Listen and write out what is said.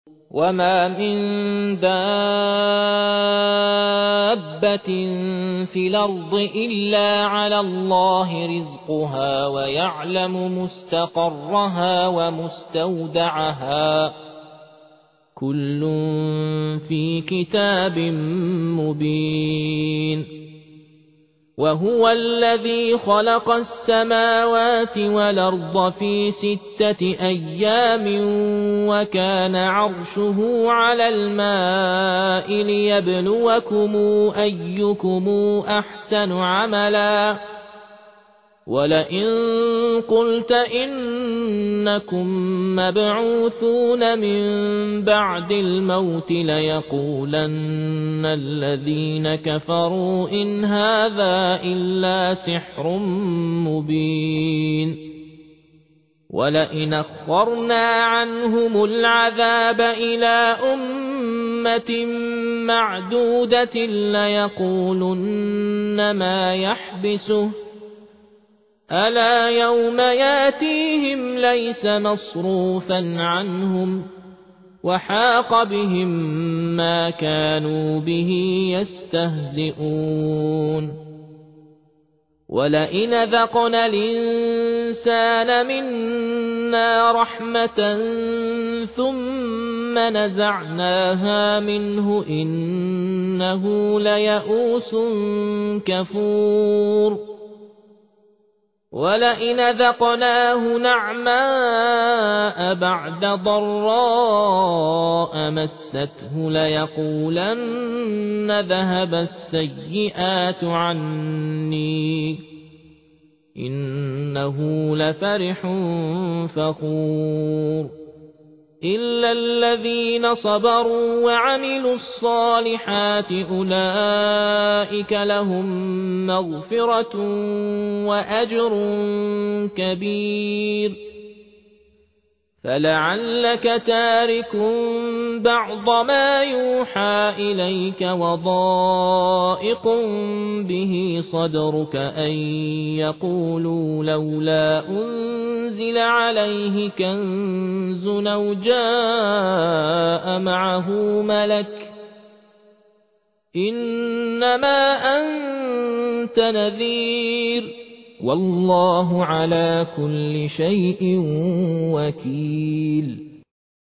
وما من دابة في الأرض إلا على الله رزقها ويعلم مستقرها ومستودعها كل في كتاب مبين وهو الذي خلق السماوات والأرض في 6 أيام وكان عرشه على الماء ليبلوكم أيكم أحسن عملا ولئن قلت إنكم مبعوثون من بعد الموت ليقولن الذين كفروا إن هذا إلا سحر مبين ولئن أخرنا عنهم العذاب إلى أمة معدودة ليقولن ما يحبسه ألا يوم ياتيهم ليس مصروفا عنهم وحاق بهم ما كانوا به يستهزئون ولئن ذقنا الإنسان منا رحمة ثم نزعناها منه إنه ليئوس كفور ولئن ذقناه نعماء بعد ضراء مسته ليقولن ذهب السيئات عني إنه لفرح فخور إلا الذين صبروا وعملوا الصالحات أولئك لهم مغفرة وأجر كبير فلعلك تارك بعض ما يوحى إليك وضائق به صدرك أن يقولوا لولا أنزل عليه كنز أو جاء معه ملك إنما أنت نذير والله على كل شيء وكيل